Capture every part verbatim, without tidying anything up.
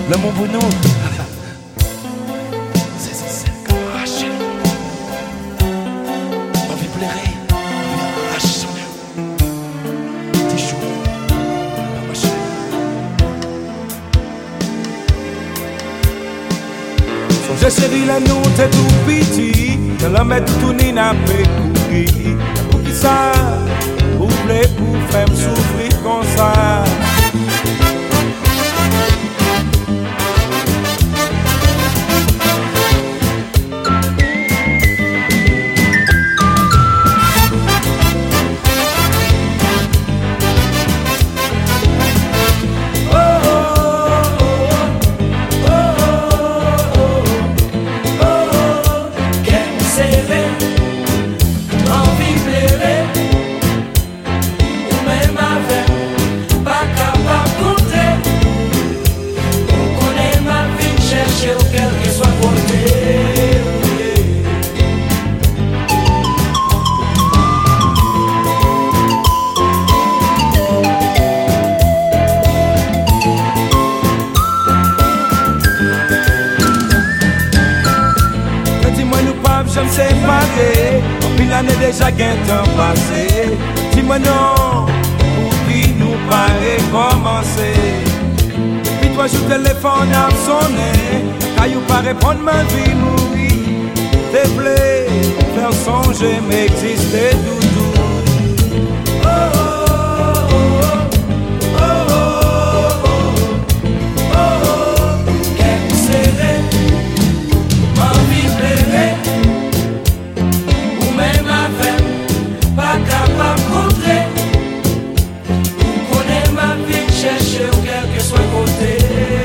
Le mon bonhomme. J'ai chéri la nous t'es tout petit, dans la mettre tout ni n'a pas courir. Pour qui ça, pour plaît, pour faire souffrir comme ça. Je me séparer, puis l'année déjà qu'un temps passé. Dis-moi non, pour qui nous paraît commencer. Puis toi, je téléphone à sonner, car you pas répondre ma vie mourir. Te plaît, faire songer, m'exister doudou. Oh, oh, oh, oh, oh, oh, oh, qu'elle serré, ma vie plaît. Pas capable de montrer. Vous connaissez ma vie, cherchez où quel que soit côté.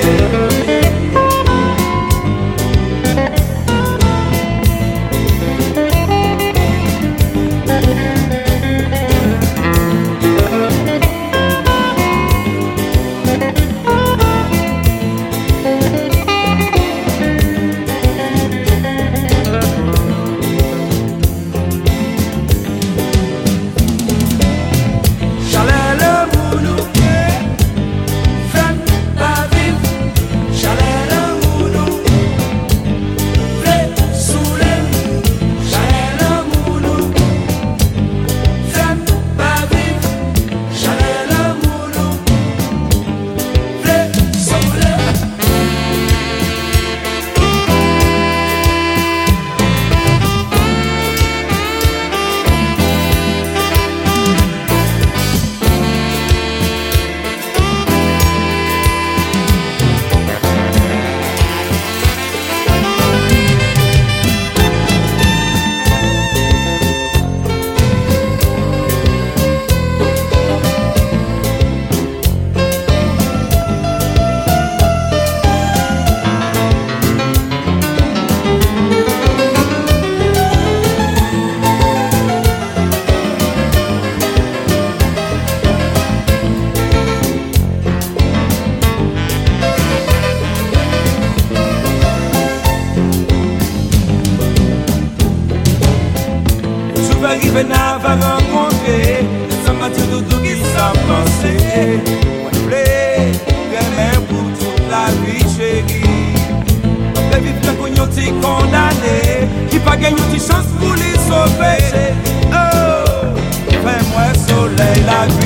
Arrivé n'a pas rencontré, ça m'a dit tout qui s'est passé. Moi je voulais vraiment pour toute la vie chérie. Après vivre tant qu'on y a condamné, qui pas gagné une chance pour les sauver. Oh, fais-moi soleil la vie.